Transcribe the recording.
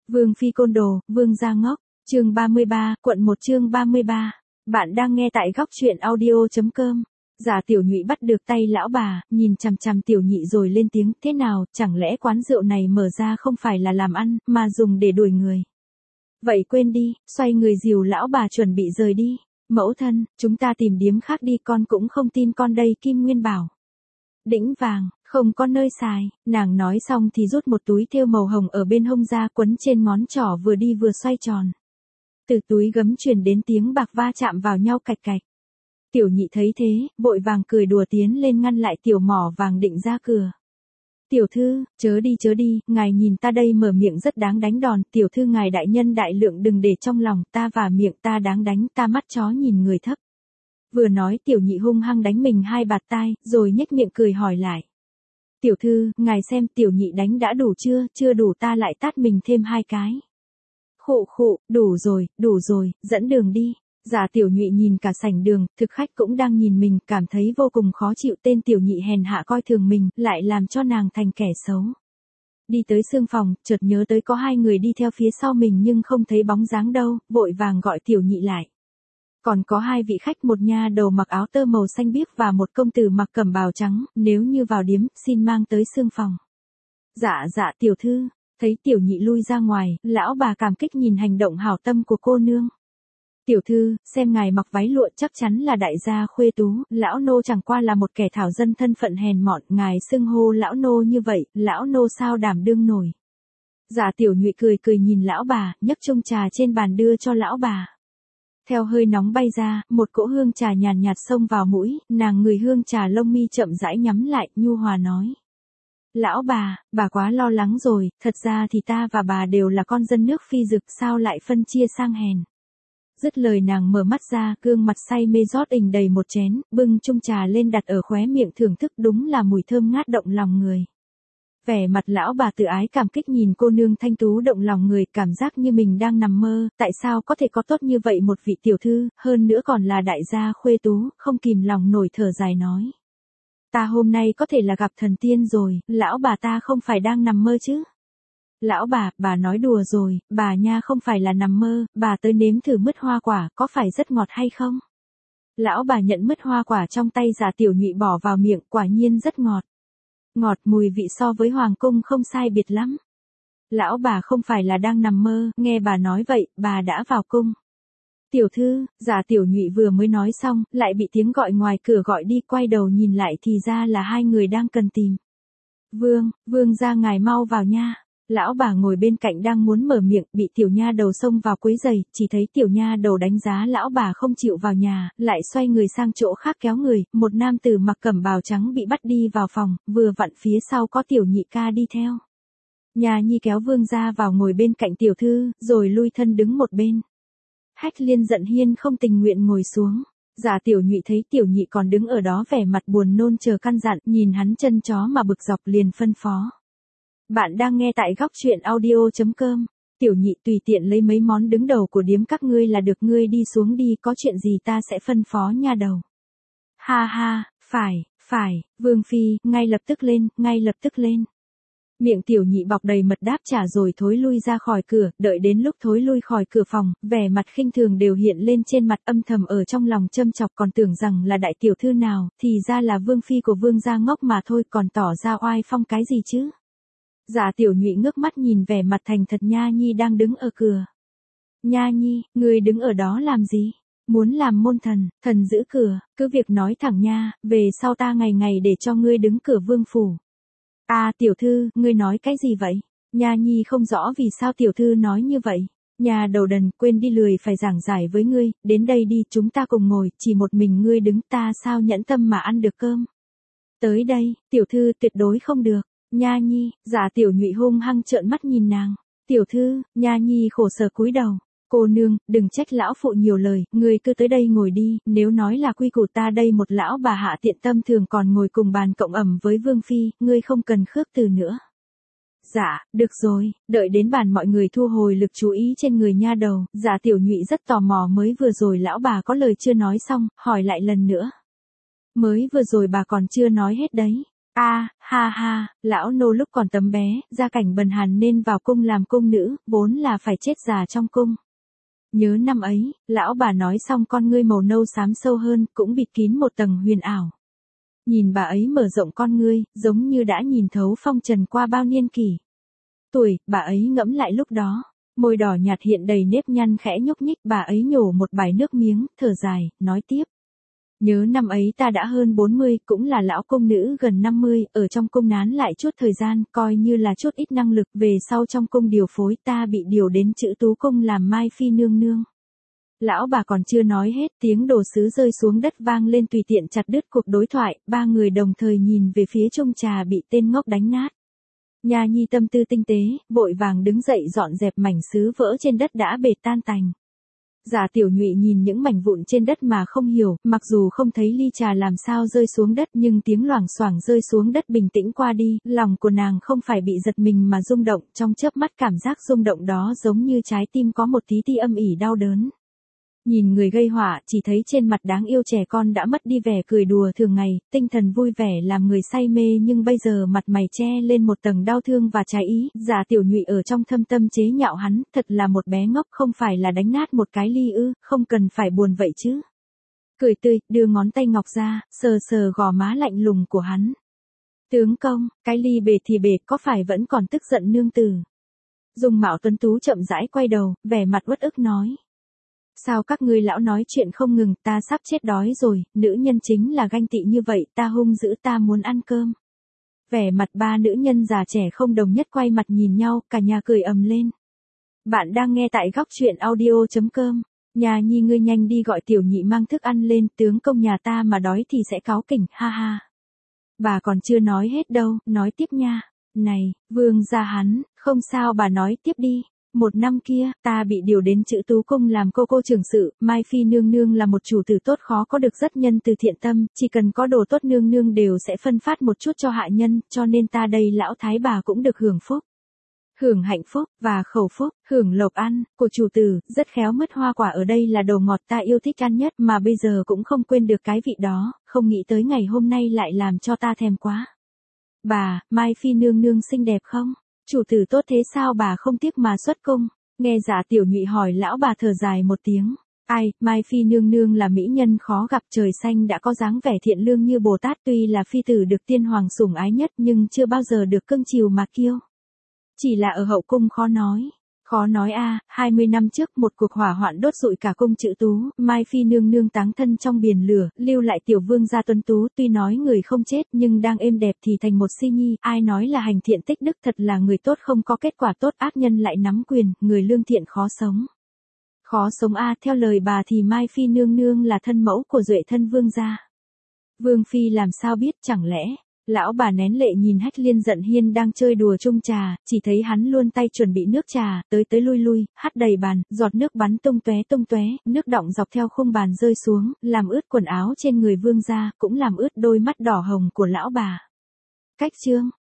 Vương phi côn đồ, vương gia ngốc, chương 33, quận 1 chương 33. Bạn đang nghe tại góc truyện audio.com. Giả Tiểu Nhụy bắt được tay lão bà, nhìn chằm chằm Tiểu Nhị rồi lên tiếng, thế nào, chẳng lẽ quán rượu này mở ra không phải là làm ăn, mà dùng để đuổi người. Vậy quên đi, xoay người dìu lão bà chuẩn bị rời đi. Mẫu thân, chúng ta tìm điếm khác đi, con cũng không tin con đây. Kim Nguyên bảo. Đĩnh vàng, không có nơi xài, nàng nói xong thì rút một túi thêu màu hồng ở bên hông ra quấn trên ngón trỏ, vừa đi vừa xoay tròn. Từ túi gấm truyền đến tiếng bạc va chạm vào nhau cạch cạch. Tiểu Nhị thấy thế, vội vàng cười đùa tiến lên ngăn lại tiểu mỏ vàng định ra cửa. Tiểu thư, chớ đi, ngài nhìn ta đây mở miệng rất đáng đánh đòn, tiểu thư ngài đại nhân đại lượng đừng để trong lòng, ta và miệng ta đáng đánh, ta mắt chó nhìn người thấp. Vừa nói Tiểu Nhị hung hăng đánh mình 2 bạt tai, rồi nhếch miệng cười hỏi lại. Tiểu thư, ngài xem Tiểu Nhị đánh đã đủ chưa đủ ta lại tát mình thêm 2 cái. Khụ, đủ rồi, dẫn đường đi. Giả Tiểu Nhụy nhìn cả sảnh đường, thực khách cũng đang nhìn mình, cảm thấy vô cùng khó chịu, tên Tiểu Nhị hèn hạ coi thường mình, lại làm cho nàng thành kẻ xấu. Đi tới xương phòng, chợt nhớ tới có 2 người đi theo phía sau mình nhưng không thấy bóng dáng đâu, vội vàng gọi Tiểu Nhị lại. Còn có 2 vị khách, một nha đầu mặc áo tơ màu xanh biếc và một công tử mặc cẩm bào trắng, nếu như vào điếm, xin mang tới xương phòng. Dạ tiểu thư, thấy Tiểu Nhị lui ra ngoài, lão bà cảm kích nhìn hành động hảo tâm của cô nương. Tiểu thư, xem ngài mặc váy lụa chắc chắn là đại gia khuê tú, lão nô chẳng qua là một kẻ thảo dân thân phận hèn mọn, ngài xưng hô lão nô như vậy, lão nô sao đảm đương nổi. Giả Tiểu Nhụy cười nhìn lão bà, nhấc chung trà trên bàn đưa cho lão bà. Theo hơi nóng bay ra, một cỗ hương trà nhàn nhạt xông vào mũi, nàng ngửi hương trà lông mi chậm rãi nhắm lại, nhu hòa nói. Lão bà quá lo lắng rồi, thật ra thì ta và bà đều là con dân nước Phi Dực, sao lại phân chia sang hèn. Dứt lời nàng mở mắt ra, gương mặt say mê rót ình đầy một chén, bưng chung trà lên đặt ở khóe miệng thưởng thức, đúng là mùi thơm ngát động lòng người. Vẻ mặt lão bà tự ái cảm kích nhìn cô nương thanh tú động lòng người, cảm giác như mình đang nằm mơ, tại sao có thể có tốt như vậy một vị tiểu thư, hơn nữa còn là đại gia khuê tú, không kìm lòng nổi thở dài nói. Ta hôm nay có thể là gặp thần tiên rồi, lão bà ta không phải đang nằm mơ chứ. Lão bà nói đùa rồi, bà nha không phải là nằm mơ, bà tới nếm thử mứt hoa quả, có phải rất ngọt hay không? Lão bà nhận mứt hoa quả trong tay Giả Tiểu Nhụy bỏ vào miệng, quả nhiên rất ngọt. Ngọt mùi vị so với hoàng cung không sai biệt lắm. Lão bà không phải là đang nằm mơ, nghe bà nói vậy, bà đã vào cung. Tiểu thư, Giả Tiểu Nhụy vừa mới nói xong, lại bị tiếng gọi ngoài cửa gọi đi, quay đầu nhìn lại thì ra là 2 người đang cần tìm. Vương gia ngài mau vào nha. Lão bà ngồi bên cạnh đang muốn mở miệng, bị tiểu nha đầu xông vào quấy giày, chỉ thấy tiểu nha đầu đánh giá lão bà không chịu vào nhà, lại xoay người sang chỗ khác kéo người, một nam tử mặc cẩm bào trắng bị bắt đi vào phòng, vừa vặn phía sau có Tiểu Nhị ca đi theo. Nhà nhi kéo vương gia vào ngồi bên cạnh tiểu thư, rồi lui thân đứng một bên. Hách Liên giận hiên không tình nguyện ngồi xuống. Giả Tiểu Nhụy thấy Tiểu Nhị còn đứng ở đó vẻ mặt buồn nôn chờ căn dặn, nhìn hắn chân chó mà bực dọc liền phân phó. Bạn đang nghe tại góc truyện audio.com. Tiểu Nhị tùy tiện lấy mấy món đứng đầu của điếm các ngươi là được, ngươi đi xuống đi, có chuyện gì ta sẽ phân phó nha đầu. Ha, phải, Vương phi, ngay lập tức lên. Miệng Tiểu Nhị bọc đầy mật đáp trả rồi thối lui ra khỏi cửa, đợi đến lúc thối lui khỏi cửa phòng, vẻ mặt khinh thường đều hiện lên trên mặt, âm thầm ở trong lòng châm chọc, còn tưởng rằng là đại tiểu thư nào, thì ra là vương phi của vương gia ngốc mà thôi, còn tỏ ra oai phong cái gì chứ. Giả Tiểu Nhụy ngước mắt nhìn vẻ mặt thành thật Nha Nhi đang đứng ở cửa. Nha Nhi, ngươi đứng ở đó làm gì? Muốn làm môn thần giữ cửa, cứ việc nói thẳng nha, về sau ta ngày ngày để cho ngươi đứng cửa vương phủ. Tiểu thư, ngươi nói cái gì vậy? Nha Nhi không rõ vì sao tiểu thư nói như vậy. Nhà đầu đần, quên đi, lười phải giảng giải với ngươi, đến đây đi, chúng ta cùng ngồi, chỉ một mình ngươi đứng, ta sao nhẫn tâm mà ăn được cơm. Tới đây, tiểu thư tuyệt đối không được. Nha Nhi, Giả Tiểu Nhụy hung hăng trợn mắt nhìn nàng. Tiểu thư, Nha Nhi khổ sở cúi đầu. Cô nương, đừng trách lão phụ nhiều lời, ngươi cứ tới đây ngồi đi, nếu nói là quy củ ta đây một lão bà hạ tiện tâm thường còn ngồi cùng bàn cộng ẩm với vương phi, ngươi không cần khước từ nữa. Dạ, được rồi, đợi đến bàn mọi người thu hồi lực chú ý trên người nha đầu, Giả Tiểu Nhụy rất tò mò mới vừa rồi lão bà có lời chưa nói xong, hỏi lại lần nữa. Mới vừa rồi bà còn chưa nói hết đấy. Ha ha, lão nô lúc còn tấm bé, gia cảnh bần hàn nên vào cung làm cung nữ, vốn là phải chết già trong cung. Nhớ năm ấy, lão bà nói xong con ngươi màu nâu xám sâu hơn, cũng bịt kín một tầng huyền ảo. Nhìn bà ấy mở rộng con ngươi, giống như đã nhìn thấu phong trần qua bao niên kỷ. Tuổi, bà ấy ngẫm lại lúc đó, môi đỏ nhạt hiện đầy nếp nhăn khẽ nhúc nhích, bà ấy nhổ một bài nước miếng, thở dài, nói tiếp. Nhớ năm ấy ta đã hơn 40, cũng là lão cung nữ gần 50, ở trong cung nán lại chút thời gian, coi như là chút ít năng lực, về sau trong cung điều phối ta bị điều đến Chữ Tú cung làm Mai Phi nương nương. Lão bà còn chưa nói hết, tiếng đồ sứ rơi xuống đất vang lên tùy tiện chặt đứt cuộc đối thoại, ba người đồng thời nhìn về phía chung trà bị tên ngốc đánh nát. Nha nhi tâm tư tinh tế, vội vàng đứng dậy dọn dẹp mảnh sứ vỡ trên đất đã bệt tan tành. Giả Tiểu Nhụy nhìn những mảnh vụn trên đất mà không hiểu, mặc dù không thấy ly trà làm sao rơi xuống đất nhưng tiếng loảng xoảng rơi xuống đất bình tĩnh qua đi, lòng của nàng không phải bị giật mình mà rung động, trong chớp mắt cảm giác rung động đó giống như trái tim có một tí ti âm ỉ đau đớn. Nhìn người gây họa, chỉ thấy trên mặt đáng yêu trẻ con đã mất đi vẻ cười đùa thường ngày, tinh thần vui vẻ làm người say mê nhưng bây giờ mặt mày che lên một tầng đau thương và trái ý, Giả Tiểu Nhụy ở trong thâm tâm chế nhạo hắn, thật là một bé ngốc, không phải là đánh nát một cái ly ư, không cần phải buồn vậy chứ. Cười tươi, đưa ngón tay ngọc ra, sờ sờ gò má lạnh lùng của hắn. Tướng công, cái ly bể thì bể, có phải vẫn còn tức giận nương tử? Dung mạo tuấn tú chậm rãi quay đầu, vẻ mặt uất ức nói. Sao các ngươi lão nói chuyện không ngừng, ta sắp chết đói rồi, nữ nhân chính là ganh tị như vậy, ta hung dữ, ta muốn ăn cơm. Vẻ mặt ba nữ nhân già trẻ không đồng nhất quay mặt nhìn nhau, cả nhà cười ầm lên. Bạn đang nghe tại góc truyện audio.com. Nhà nhi ngươi nhanh đi gọi Tiểu Nhị mang thức ăn lên, tướng công nhà ta mà đói thì sẽ cáu kỉnh, ha ha. Bà còn chưa nói hết đâu, nói tiếp nha. Này, vương gia hắn, không sao bà nói tiếp đi. Một năm kia, ta bị điều đến Chữ Tú cung làm cô trưởng sự, Mai Phi nương nương là một chủ tử tốt khó có được, rất nhân từ thiện tâm, chỉ cần có đồ tốt nương nương đều sẽ phân phát một chút cho hạ nhân, cho nên ta đây lão thái bà cũng được hưởng phúc. Hưởng hạnh phúc, và khẩu phúc, hưởng lộc ăn, của chủ tử, rất khéo mứt hoa quả ở đây là đồ ngọt ta yêu thích ăn nhất mà bây giờ cũng không quên được cái vị đó, không nghĩ tới ngày hôm nay lại làm cho ta thèm quá. Bà, Mai Phi nương nương xinh đẹp không? Chủ tử tốt thế sao bà không tiếc mà xuất cung? Nghe Giả Tiểu Nhụy hỏi lão bà thở dài một tiếng. Ai, Mai Phi nương nương là mỹ nhân khó gặp, trời xanh đã có dáng vẻ thiện lương như Bồ Tát, tuy là phi tử được tiên hoàng sủng ái nhất nhưng chưa bao giờ được cưng chiều mà kiêu. Chỉ là ở hậu cung khó nói. Khó nói a, 20 năm trước một cuộc hỏa hoạn đốt rụi cả cung Chữ Tú, Mai Phi nương nương táng thân trong biển lửa, lưu lại tiểu vương gia tuấn tú, tuy nói người không chết nhưng đang êm đẹp thì thành một si nhi, ai nói là hành thiện tích đức, thật là người tốt không có kết quả tốt, ác nhân lại nắm quyền, người lương thiện khó sống. Khó sống a, theo lời bà thì Mai Phi nương nương là thân mẫu của duệ thân vương gia. Vương phi làm sao biết, chẳng lẽ? Lão bà nén lệ nhìn Hách Liên giận hiên đang chơi đùa chung trà, chỉ thấy hắn luôn tay chuẩn bị nước trà, tới lui lui, hắt đầy bàn, giọt nước bắn tung tóe, nước đọng dọc theo khung bàn rơi xuống, làm ướt quần áo trên người vương gia, cũng làm ướt đôi mắt đỏ hồng của lão bà. Cách chương